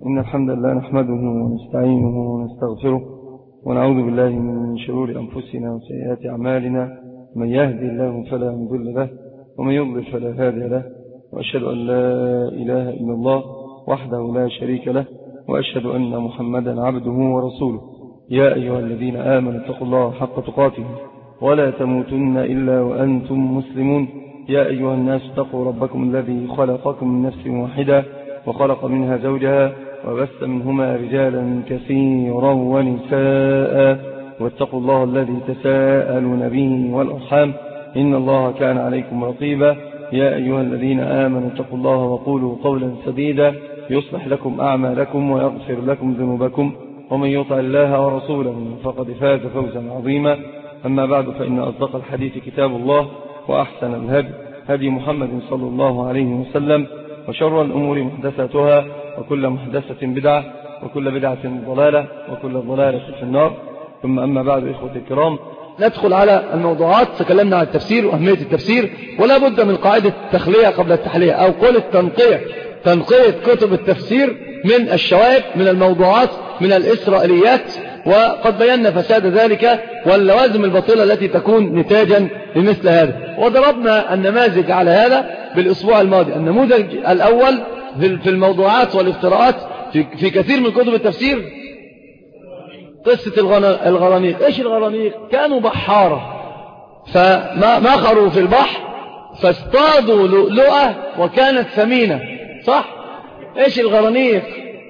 إن الحمد لله نحمده ونستعينه ونستغفره ونعوذ بالله من شرور أنفسنا وسيئات أعمالنا. من يهدي الله فلا مضل له ومن يضلل فلا هادي له، وأشهد أن لا إله إلا الله وحده لا شريك له، وأشهد أن محمدا عبده ورسوله. يا أيها الذين آمنوا اتقوا الله حق تقاته ولا تموتن إلا وأنتم مسلمون. يا أيها الناس اتقوا ربكم الذي خلقكم من نفس واحدة وخلق منها زوجها وبث منهما رجالا كثيرا ونساء، واتقوا الله الذي تساءلون به والأرحام إن الله كان عليكم رقيبا. يا أيها الذين آمنوا اتقوا الله وقولوا قولا سديدا يصلح لكم أعمالكم ويغفر لكم ذنوبكم، ومن يطع الله ورسوله فقد فاز فوزا عظيما. أما بعد، فإن أصدق الحديث كتاب الله، وأحسن الهدي هدي محمد صلى الله عليه وسلم، وشر الأمور محدثاتها، وكل محدثة بدعة، وكل بدعة ضلالة، وكل ضلالة في النار. ثم أما بعد، إخوة الكرام، ندخل على الموضوعات. تكلمنا عن التفسير وأهمية التفسير، ولا بد من قاعدة التخلية قبل التحلية، أو قول تنقية كتب التفسير من الشوائب، من الموضوعات، من الإسرائيليات، وقد بينا فساد ذلك واللوازم الباطلة التي تكون نتاجا لمثل هذا. وضربنا النماذج على هذا بالأسبوع الماضي. النموذج الأول في الموضوعات والافتراءات في كثير من كتب التفسير قصة الغرانيق. إيش الغرانيق؟ كانوا بحارة فمخروا في البحر فاصطادوا لؤلؤة وكانت ثمينة، صح؟ إيش الغرانيق؟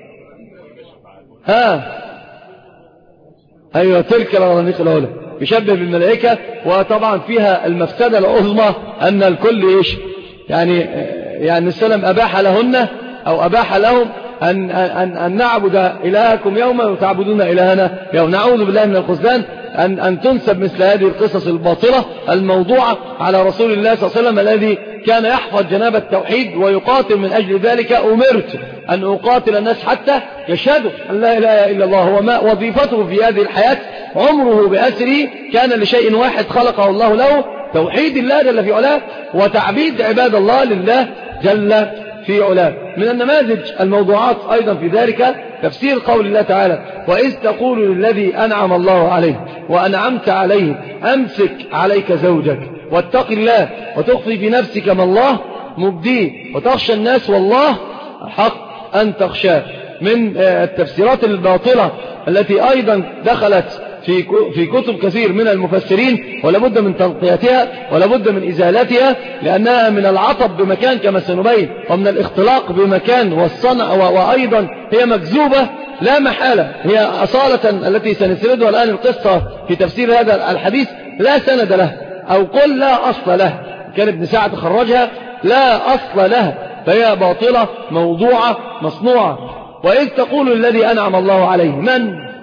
أيوة، تلك الغرانيق الأولى يشبه بالملائكة. وطبعا فيها المفسدة العظمى أن الكل إيش يعني السلام أباح لهن أو أباح لهم أن نعبد إلهكم يوما وتعبدون إلهنا يوم. نعوذ بالله من الخذلان أن تنسب مثل هذه القصص الباطلة الموضوعة على رسول الله صلى الله عليه وسلم الذي كان يحفظ جناب التوحيد ويقاتل من أجل ذلك. أمرت أن أقاتل الناس حتى يشهدوا أن لا إله إلا الله. هو ما وظيفته في هذه الحياة، عمره بأسره كان لشيء واحد خلقه الله له: توحيد الله جل في علاه وتعبيد عباد الله لله جل في علاه. من النماذج الموضوعات أيضا في ذلك تفسير قول الله تعالى: وإذ تقول للذي أنعم الله عليه وأنعمت عليه أمسك عليك زوجك واتق الله وتخفي في نفسك ما الله مبديه وتخشى الناس والله حق أن تخشاه. من التفسيرات الباطلة التي أيضا دخلت في كتب كثير من المفسرين، ولا بد من تنقيتها ولا بد من إزالتها، لأنها من العطب بمكان كما سنبين، ومن الاختلاق بمكان والصنع، وأيضا هي مكذوبة لا محالة. هي أصالة التي سنسردها الآن القصة في تفسير هذا الحديث لا سند له، أو قل لا أصل له. كان ابن سعد خرجها لا أصل لها، فهي باطلة موضوعة مصنوعة. وإذ تقول الذي أنعم الله عليه، من؟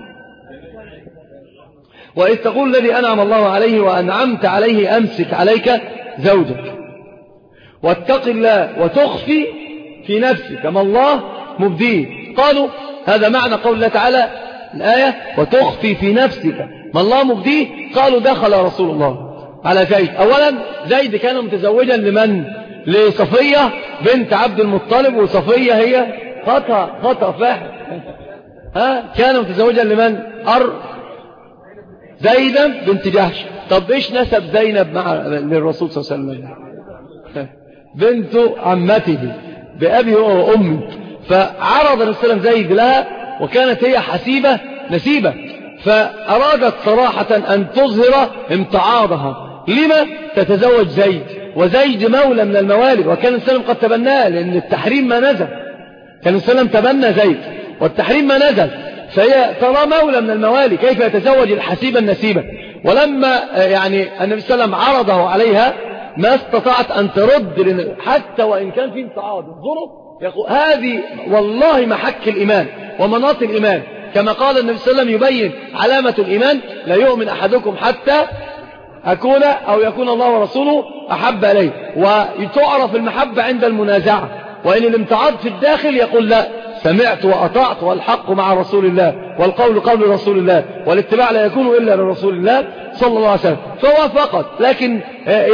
وإذ تقول الذي أنعم الله عليه وأنعمت عليه أمسك عليك زوجك واتق الله وتخفي في نفسك ما الله مبديه. قالوا هذا معنى قول الله تعالى الآية: وتخفي في نفسك ما الله مبديه. قالوا دخل رسول الله على زيد. أولا زيد كان متزوجا لمن؟ لصفية بنت عبد المطلب، وصفية هي خطأ فاحش. كان متزوجا لمن؟ زينب بنت جحش. طب إيش نسب زينب للرسول صلى الله عليه وسلم؟ بنت عمته بأبي وأمي. فعرض الرسول زيد لها، وكانت هي حسيبة نسيبة، فأرادت صراحة أن تظهر امتعاضها. لما تتزوج زيد؟ وزيد مولى من الموالد، وكان السلام قد تبناه، لأن التحريم ما نزل. كان السلام تبنى زيد والتحريم ما نزل، فهي ترى مولى من الموالي، كيف يتزوج الحسيبة النسيبة؟ ولما النبي صلى الله عليه وسلم عرضه عليها ما استطاعت أن ترد، حتى وإن كان في امتعاض. انظروا، هذه والله محك الإيمان ومناط الإيمان، كما قال النبي صلى الله عليه وسلم يبين علامة الإيمان: لا يؤمن أحدكم حتى أكون أو يكون الله ورسوله أحب إليه. وتعرف المحبة عند المنازعة، وإن الامتعاض في الداخل يقول: لا، سمعت وأطعت والحق مع رسول الله والقول قول رسول الله والاتباع لا يكون إلا لرسول الله صلى الله عليه وسلم. فوافقت، لكن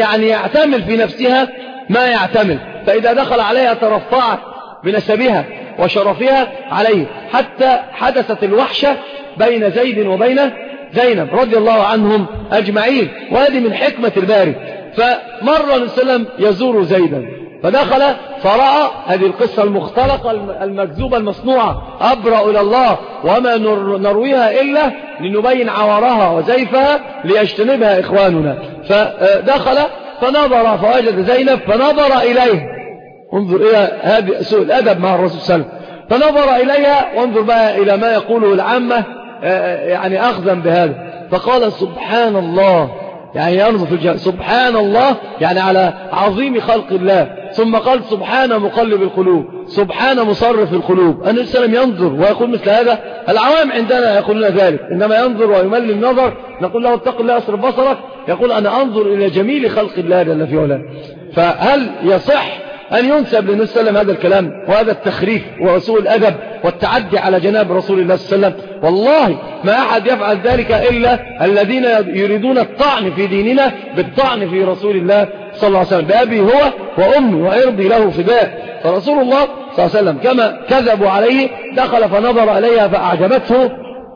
يعتمل في نفسها ما يعتمل. فإذا دخل عليها ترفعت بنسبها وشرفها عليه، حتى حدثت الوحشة بين زيد وبين زينب رضي الله عنهم أجمعين. وهذه من حكمة الباري. فمر النبي صلى الله عليه وسلم يزور زيدا، فدخل فرأى هذه القصة المختلقة المكذوبة المصنوعة، أبرأ إلى الله وما نرويها إلا لنبين عورها وزيفها ليجتنبها إخواننا. فدخل فنظر فوجد زينب فنظر إليه. انظر إلى هذه سوء الأدب مع الرسول صلى الله عليه وسلم. فنظر إليها، وانظر بقى إلى ما يقوله العامة يعني أخذا بهذا. فقال سبحان الله، يعني ينظر في الجهة سبحان الله يعني على عظيم خلق الله. ثم قال سبحان مقلب القلوب، سبحان مصرف القلوب. النبي صلى الله عليه وسلم ينظر ويقول مثل هذا. العوام عندنا يقولون ذلك، إنما ينظر ويمل النظر نقول له اتق الله أصرف بصرك، يقول أنا أنظر إلى جميل خلق الله جل في علاه. فهل يصح أن ينسب للنبي صلى الله عليه وسلم هذا الكلام وهذا التخريف وسوء الأدب والتعدي على جناب رسول الله صلى الله عليه وسلم؟ والله ما أحد يفعل ذلك إلا الذين يريدون الطعن في ديننا بالطعن في رسول الله صلى الله عليه وسلم. بأبي هو وأمي وإرضي له فداء. فرسول الله صلى الله عليه وسلم كما كذبوا عليه دخل فنظر إليها فأعجبته،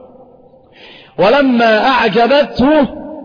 ولما أعجبته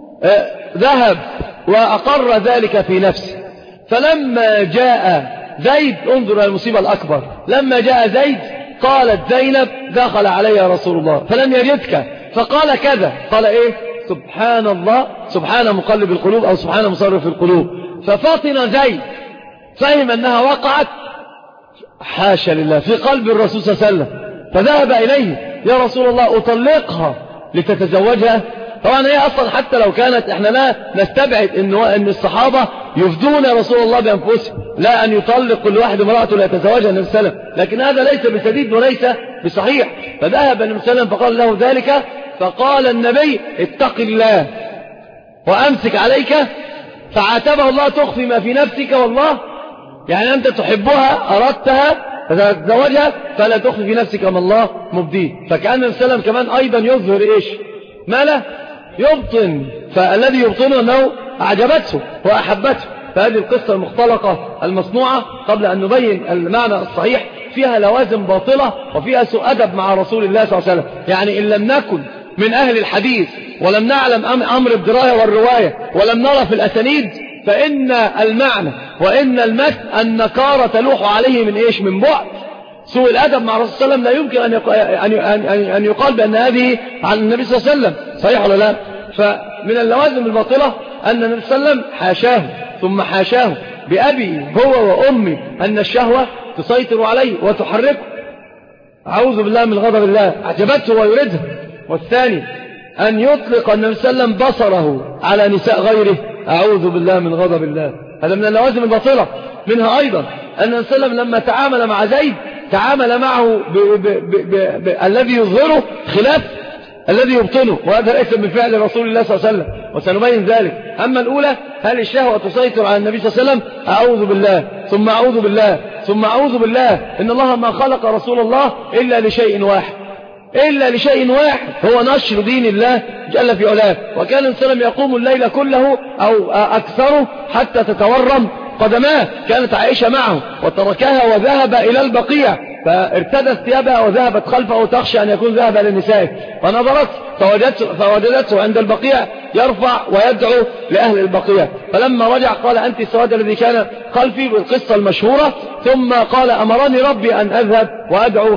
ذهب وأقر ذلك في نفسه. فلما جاء زيد، انظر المصيبة الأكبر، لما جاء زيد قالت زينب دخل علي رسول الله فلم يجدك فقال كذا، قال إيه؟ سبحان الله، سبحان مقلب القلوب أو سبحان مصرف القلوب. ففاطن زيد فهم أنها وقعت حاشا لله في قلب الرسول صلى الله عليه وسلم، فذهب إليه يا رسول الله أطلقها لتتزوجها. طبعا هي أصلا حتى لو كانت، احنا لا نستبعد ان الصحابة يفدون رسول الله بأنفسهم، لا أن يطلق كل واحد امرأته لا يتزوجها النبي صلى الله عليه وسلم، لكن هذا ليس بسديد وليس بصحيح. فذهب النبي صلى الله عليه وسلم فقال له ذلك، فقال النبي اتق الله وأمسك عليك. فعاتبه الله تخفي ما في نفسك، والله يعني أنت تحبها أردتها فتتزوجها فلا تخفي في نفسك ما الله مبديه. فكأن النبي صلى الله عليه وسلم كمان أيضا يظهر إيش؟ ما لا يبطن، فالذي يبطنه أنه أعجبته وأحبته. فهذه القصة المختلقة المصنوعة قبل أن نبين المعنى الصحيح فيها لوازم باطلة وفيها سوء أدب مع رسول الله صلى الله عليه وسلم. يعني إن لم نكن من أهل الحديث ولم نعلم أمر الدراية والرواية ولم نرى في الأسانيد، فإن المعنى وإن المتن النكارة تلوح عليه من إيش؟ من بعد. سوء الأدب مع الرسول صلى الله عليه وسلم لا يمكن أن يقال بأن هذه عن النبي صلى الله عليه وسلم، صحيح ولا لا؟ فمن اللوازم الباطلة أن النبي صلى الله عليه وسلم حاشاه ثم حاشاه بأبي هو وأمي أن الشهوة تسيطر عليه وتحركه. أعوذ بالله من غضب الله، أعجبته ويريدها. والثاني أن يطلق النبي صلى الله عليه وسلم بصره على نساء غيره، أعوذ بالله من غضب الله. هذا من اللوازم الباطلة. منها أيضا أن النبي صلى الله عليه وسلم لما تعامل مع زيد تعامل معه الذي يظهره خلاف الذي يبطنه، وهذا ليس من فعل رسول الله صلى الله عليه وسلم، وسنبين ذلك. أما الأولى، هل الشهوة تسيطر على النبي صلى الله عليه وسلم؟ أعوذ بالله ثم أعوذ بالله ثم أعوذ بالله. إن الله ما خلق رسول الله إلا لشيء واحد، إلا لشيء واحد، هو نشر دين الله جل في علاه. وكان السلام يقوم الليل كله أو أكثره حتى تتورم قدماه. كانت عائشة معه وتركها وذهب إلى البقيع، فارتدت ثيابها وذهبت خلفه تخشى أن يكون ذهب للنساء، فنظرت فوجدته عند البقيع يرفع ويدعو لأهل البقيع. فلما رجع قال أنت السواد الذي كان خلفي، بالقصة المشهورة. ثم قال أمرني ربي أن أذهب وأدعو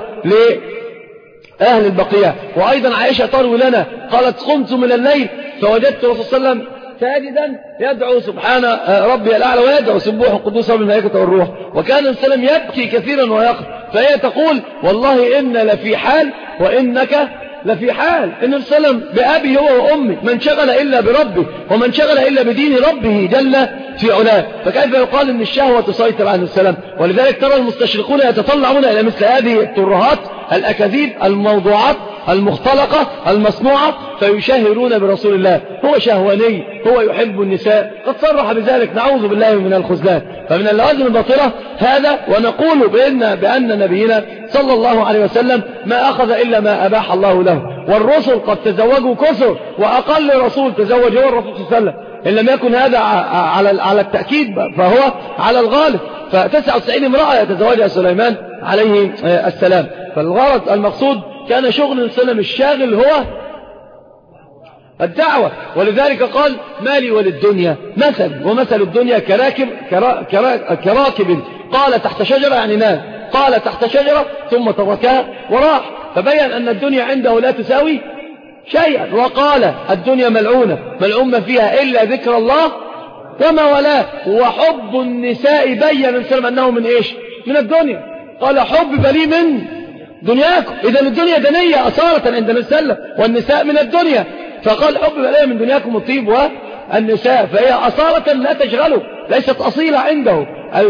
لأهل البقيع. وأيضا عائشة تروي لنا قالت قمت من الليل فوجدت الرسول صلى الله عليه وسلم ساجدا يدعو سبحان ربي الأعلى ويدعو سبوح القدوس رب الملائكة والروح. وكان السلام يبكي كثيرا ويقف، فهي تقول والله إن لفي حال وإنك لفي حال. إن السلام بأبي هو وأمي، من شغل إلا بربه ومن شغل إلا بدين ربه جل في علاه. فكيف يقال إن الشهوة تسيطر عن السلام؟ ولذلك ترى المستشرقون يتطلعون إلى مثل هذه الترهات الأكاذيب الموضوعات المختلقة المصنوعة فيشهرون برسول الله. هو شهواني، هو يحب النساء، قد صرح بذلك، نعوذ بالله من الخذلان. فمن اللوازم الباطلة هذا. ونقول بأن نبينا صلى الله عليه وسلم ما أخذ إلا ما أباح الله له، والرسل قد تزوجوا كثر، وأقل رسول تزوج هو الرسول صلى الله عليه وسلم. إن لم يكن هذا على التأكيد فهو على الغالب. ف99 امرأة يتزوجها سليمان عليه السلام. فالغرض المقصود كان شغل النبي صلى الله عليه وسلم الشاغل هو الدعوة. ولذلك قال ما لي وللدنيا مثل، ومثل الدنيا كراكب قال تحت شجرة، يعني نام، قال تحت شجرة ثم تركها وراح، فبين أن الدنيا عنده لا تساوي شيئا. وقال الدنيا ملعونة ملعون ما فيها إلا ذكر الله وما ولاه. وحب النساء بين السلام أنه من إيش؟ من الدنيا. قال حب لي من دنياكم. إذا الدنيا دنية أصالة عند السلام، والنساء من الدنيا. فقال حب لي من دنياكم الطيب والنساء، فهي أصالة لا تشغله، ليست أصيلة عنده.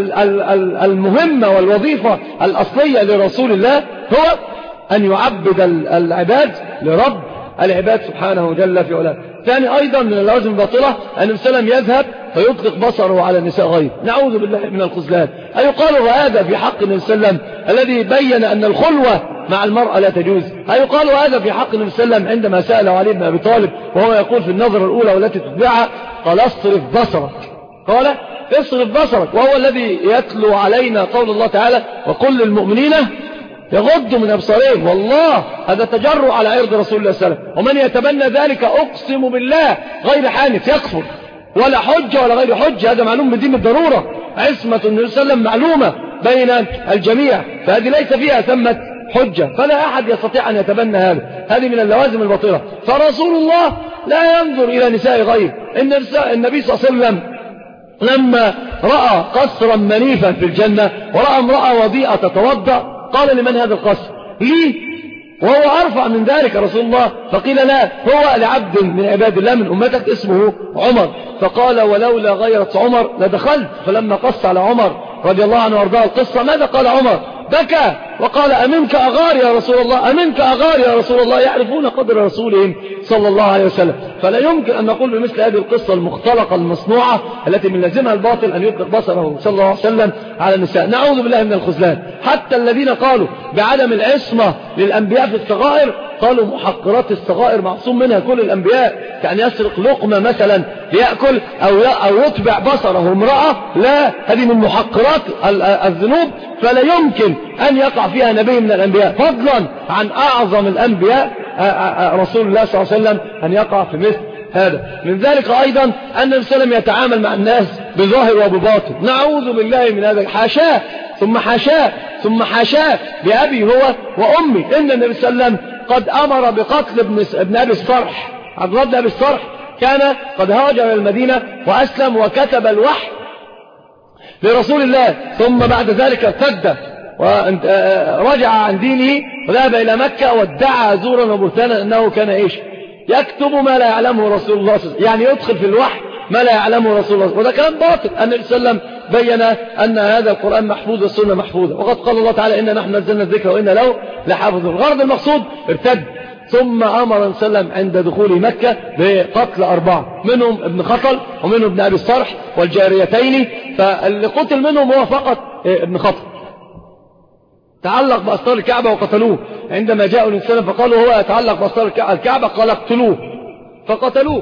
المهمة والوظيفة الأصلية لرسول الله هو أن يعبد العباد لرب العباد سبحانه جل في علاه. ثاني أيضا من اللوازم الباطلة أن النبي صلى الله عليه وسلم يذهب فيطلق بصره على النساء غير. نعوذ بالله من الخذلان. أيقال هذا في حق النبي صلى الله عليه وسلم الذي بين أن الخلوة مع المرأة لا تجوز؟ أيقال هذا في حق النبي صلى الله عليه وسلم عندما سأله علي بن أبي طالب وهو يقول في النظرة الأولى والتي تتبعها قال اصرف بصرك، قال اصرف بصرك، وهو الذي يتلو علينا قول الله تعالى وقل للمؤمنين يغضوا من أبصارهم. والله هذا تجرؤ على عرض رسول الله صلى الله عليه وسلم، ومن يتبنى ذلك أقسم بالله غير حانث يكفر، ولا حجة ولا غير حجة، هذا معلوم بدين الضرورة. عصمة النبي صلى الله عليه وسلم معلومة بين الجميع، فهذه ليس فيها ثمة حجة، فلا أحد يستطيع أن يتبنى هذا. هذه من اللوازم الباطلة. فرسول الله لا ينظر إلى نساء غير. النبي صلى الله عليه وسلم لما رأى قصرا منيفا في الجنة ورأى امرأة وضيئة تتوضأ قال لمن هذا القصر؟ لي، وهو أرفع من ذلك رسول الله. فقيل لا، هو لعبد من عباد الله من أمتك اسمه عمر. فقال ولولا غيرة عمر لدخلت. فلما قص على عمر رضي الله عنه وارضاه القصة ماذا قال عمر؟ بكى وقال أمنك أغار يا رسول الله، أمنك أغار يا رسول الله. يعرفون قدر رسولهم صلى الله عليه وسلم. فلا يمكن أن نقول بمثل هذه القصة المختلقة المصنوعة التي من لازمها الباطل أن يطلق بصره صلى الله عليه وسلم على النساء. نعوذ بالله من الخذلان. حتى الذين قالوا بعدم العصمة للأنبياء في الصغائر قالوا محقرات الصغائر معصوم منها كل الأنبياء، كأن يسرق لقمة مثلا ليأكل أو يتبع بصره امرأة، لا، هذه من محقرات الذنوب، فلا يمكن أن يقع فيها نبي من الأنبياء، فضلا عن أعظم الأنبياء رسول الله صلى الله عليه وسلم أن يقع في مثل هذا. من ذلك أيضا أن النبي صلى الله عليه وسلم يتعامل مع الناس بظاهر وبباطن. نعوذ بالله من هذا. حاشاه ثم حاشاه ثم حاشاه بأبي هو وأمي. إن النبي صلى الله عليه وسلم قد أمر بقتل ابن أبي الصرح. عبد الله بن أبي الصرح كان قد هاجر إلى المدينة وأسلم وكتب الوحي لرسول الله، ثم بعد ذلك ارتد ورجع عن دينه وذهب إلى مكة وادعى زورا وبهتانا أنه كان إيش؟ يكتب ما لا يعلمه رسول الله صلى الله عليه وسلم، يعني يدخل في الوحي ما لا يعلمه رسول الله، وده كلام باطل. النبي صلى الله عليه وسلم بين أن هذا القرآن محفوظ والسنة محفوظة، وقد قال الله تعالى إنا نحن نزلنا الذكر وإنا له لحافظون. الغرض المقصود ارتد، ثم أمر النبي صلى الله عليه وسلم عند دخول مكة بقتل 4 منهم ابن خطل ومنهم ابن أبي الصرح والجاريتين. فاللي قتل منهم هو فقط ابن خطل، تعلق بأستار الكعبة وقتلوه. عندما جاءوا النبي صلى الله عليه وسلم فقالوا هو يتعلق بأستار الكعبة، قال اقتلوه فقتلوه.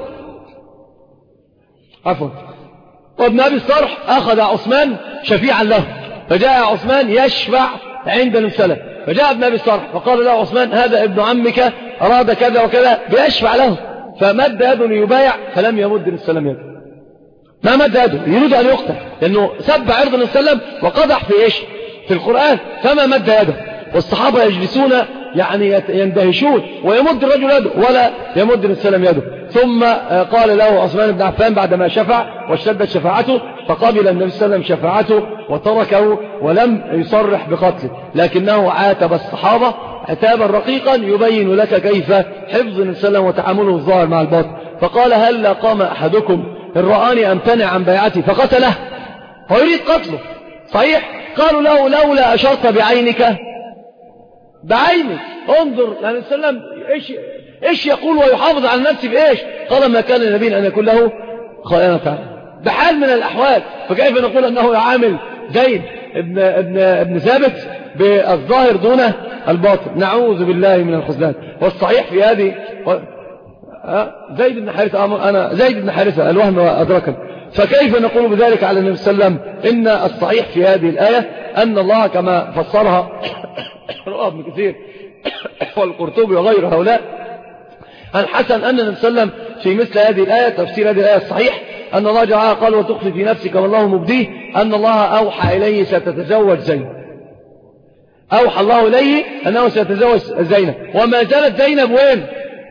عفوا. وابن أبي الصرح أخذ عثمان شفيعا له، فجاء عثمان يشفع عند النبي صلى الله عليه وسلم، فجاء ابن أبي الصرح فقال له عثمان هذا ابن عمك أراد كذا وكذا بيشفع له، فمد يده ليبايع فلم يمد النبي صلى الله عليه وسلم يده، ما مد يده، يريد أن يقتل لأنه سب عرض النبي صلى الله عليه وسلم وقدح في إيش؟ في القرآن، فما مد يده. والصحابة يجلسون يعني يندهشون، ويمد الرجل يده ولا يمد النبي صلى الله عليه وسلم يده. ثم قال له عثمان بن عفان بعدما شفع واشتدت شفاعته، فقبل النبي صلى الله عليه وسلم شفاعته وتركه ولم يصرح بقتله، لكنه عاتب الصحابة عتابا رقيقا يبين لك كيف حفظ النبي صلى الله عليه وسلم وتعامله الظاهر مع الباطن. فقال هل قام أحدكم إن رآني أمتنع عن بيعتي فقتله؟ هو يريد قتله صحيح. قالوا له لولا أشرت بعينك، بعينك انظر يعني صلى الله عليه وسلم إيش يقول ويحافظ على نفسه بإيش؟ قال ما كان النبي أن يكون له خائنة بحال من الأحوال، فكيف نقول أنه يعامل زيد ابن ثابت بالظاهر دون الباطن؟ نعوذ بالله من الخذلان. والصحيح في هذه زيد بن حارثة، أنا زيد بن حارثة الوهم أدركني. فكيف نقول بذلك على النبي صلى الله عليه وسلم؟ إن الصحيح في هذه الآية أن الله كما فسرها رواه ابن كثير والقرطبي وغير هؤلاء الحسن أن النبي صلى الله عليه وسلم في مثل هذه الآية تفسير هذه الآية الصحيح أن الله جعلها قال وتخفي في نفسك والله مبديه أن الله أوحى إليه ستتزوج زينب. أوحى الله إليه أنه سيتزوج زينب وما زالت زينب وين؟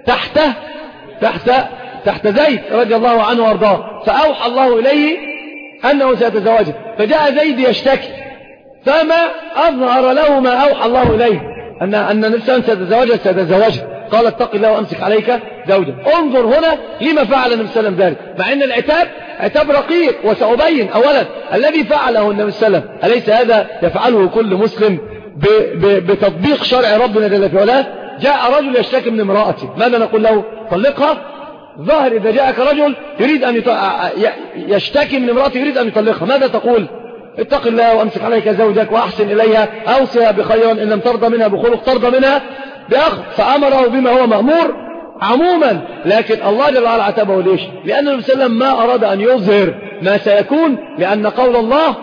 تحت زيد رضي الله عنه وارضاه فأوحى الله إليه أنه سيتزوجه فجاء زيد يشتكي فما أظهر له ما أوحى الله إليه أن نفسه سيتزوجه قال اتق الله وأمسك عليك زوجك. انظر هنا لما فعل النبي صلى الله عليه وسلم ذلك مع أن العتاب عتاب رقيق وسأبين أولا الذي فعله النبي صلى الله عليه وسلم أليس هذا يفعله كل مسلم بتطبيق شرع ربنا جل في علاه؟ جاء رجل يشتكي من امرأته ماذا نقول له؟ طلقها. ظاهر إذا جاءك رجل يريد أن يشتكي من امرأته يريد أن يطلقها ماذا تقول؟ اتق الله وأمسك عليك زوجك وأحسن إليها أوصيها بخيرا إن لم ترضى منها بخلق ترضى منها بأخذ فأمره بما هو مأمور عموما. لكن الله جل وعلا عتبه ليش؟ لأن النبي صلى الله عليه وسلم ما أراد أن يظهر ما سيكون لأن قول الله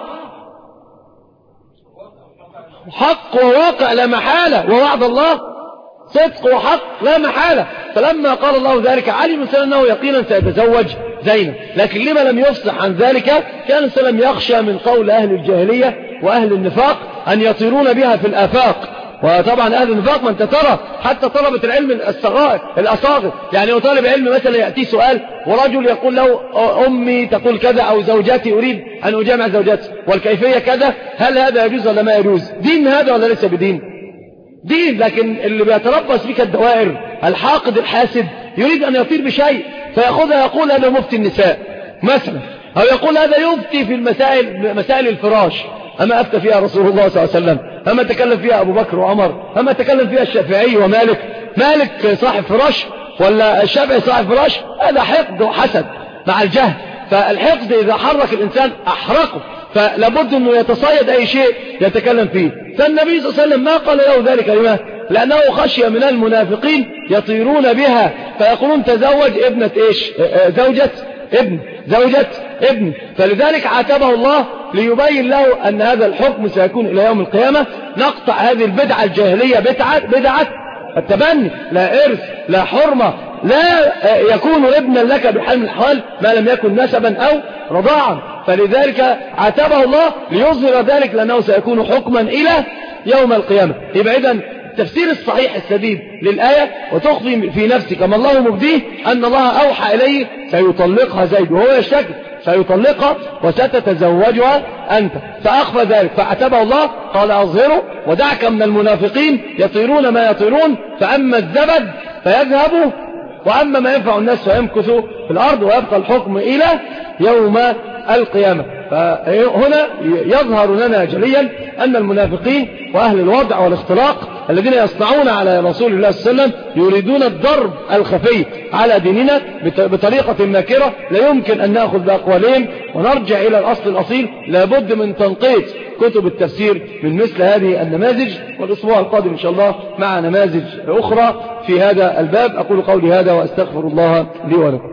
حق وواقع لا محالة ووعد الله صدق وحق لا محالة. فلما قال الله ذلك علم الإنسان أنه يقينا سيتزوج زينب لكن لما لم يفصح عن ذلك كان السلام يخشى من قول أهل الجاهلية وأهل النفاق أن يطيرون بها في الآفاق. وطبعا أهل النفاق من تترى حتى طلبة العلم الأصاغر يعني طالب علم مثلا يأتي سؤال ورجل يقول له أمي تقول كذا أو زوجاتي أريد أن أجامع زوجاتي والكيفية كذا هل هذا يجوز ولا ما يجوز؟ دين هذا ولا ليس بدين؟ دين. لكن اللي بيتربص بك الدوائر الحاقد الحاسد يريد أن يطير بشيء فيأخذها يقول هذا مفتي النساء مثلا أو يقول هذا يفتي في مسائل الفراش أما أفتى فيها رسول الله صلى الله عليه وسلم أما تكلم فيها أبو بكر وعمر أما تكلم فيها الشافعي ومالك مالك صاحب فراش ولا الشافعي صاحب فراش؟ هذا حقد وحسد مع الجهل. فالحقد إذا حرك الإنسان أحرقه فلابد أنه يتصيد أي شيء يتكلم فيه. فالنبي صلى الله عليه وسلم ما قال له ذلك لما؟ لأنه خشي من المنافقين يطيرون بها فيقولون تزوج ابنة إيش؟ زوجة ابن فلذلك عاتبه الله ليبين له أن هذا الحكم سيكون إلى يوم القيامة. نقطع هذه البدعة الجاهلية بدعة التبني لا إرث لا حرمة لا يكون ابنا لك بحال من الأحوال ما لم يكن نسبا أو رضاعا. فلذلك عاتبه الله ليظهر ذلك لأنه سيكون حكما إلى يوم القيامة. يبقى إذن التفسير الصحيح السديد للآية وتخفي في نفسك ما الله مبديه أن الله أوحى إليه سيطلقها زيد وهو يشتكي سيطلقها وستتزوجها أنت فأخفى ذلك فعتبه الله قال أظهره ودعك من المنافقين يطيرون ما يطيرون فأما الزبد فيذهب وأما ما ينفع الناس فيمكث في الأرض ويبقى الحكم إلى يوم القيامة. فهنا يظهر لنا جليا أن المنافقين وأهل الوضع والاختلاق الذين يصنعون على رسول الله صلى الله عليه وسلم يريدون الضرب الخفي على ديننا بطريقة ماكرة لا يمكن أن نأخذ بأقوالهم ونرجع إلى الأصل الأصيل. لابد من تنقيط كتب التفسير من مثل هذه النماذج والأسبوع القادم إن شاء الله مع نماذج أخرى في هذا الباب. أقول قولي هذا وأستغفر الله لي ولكم.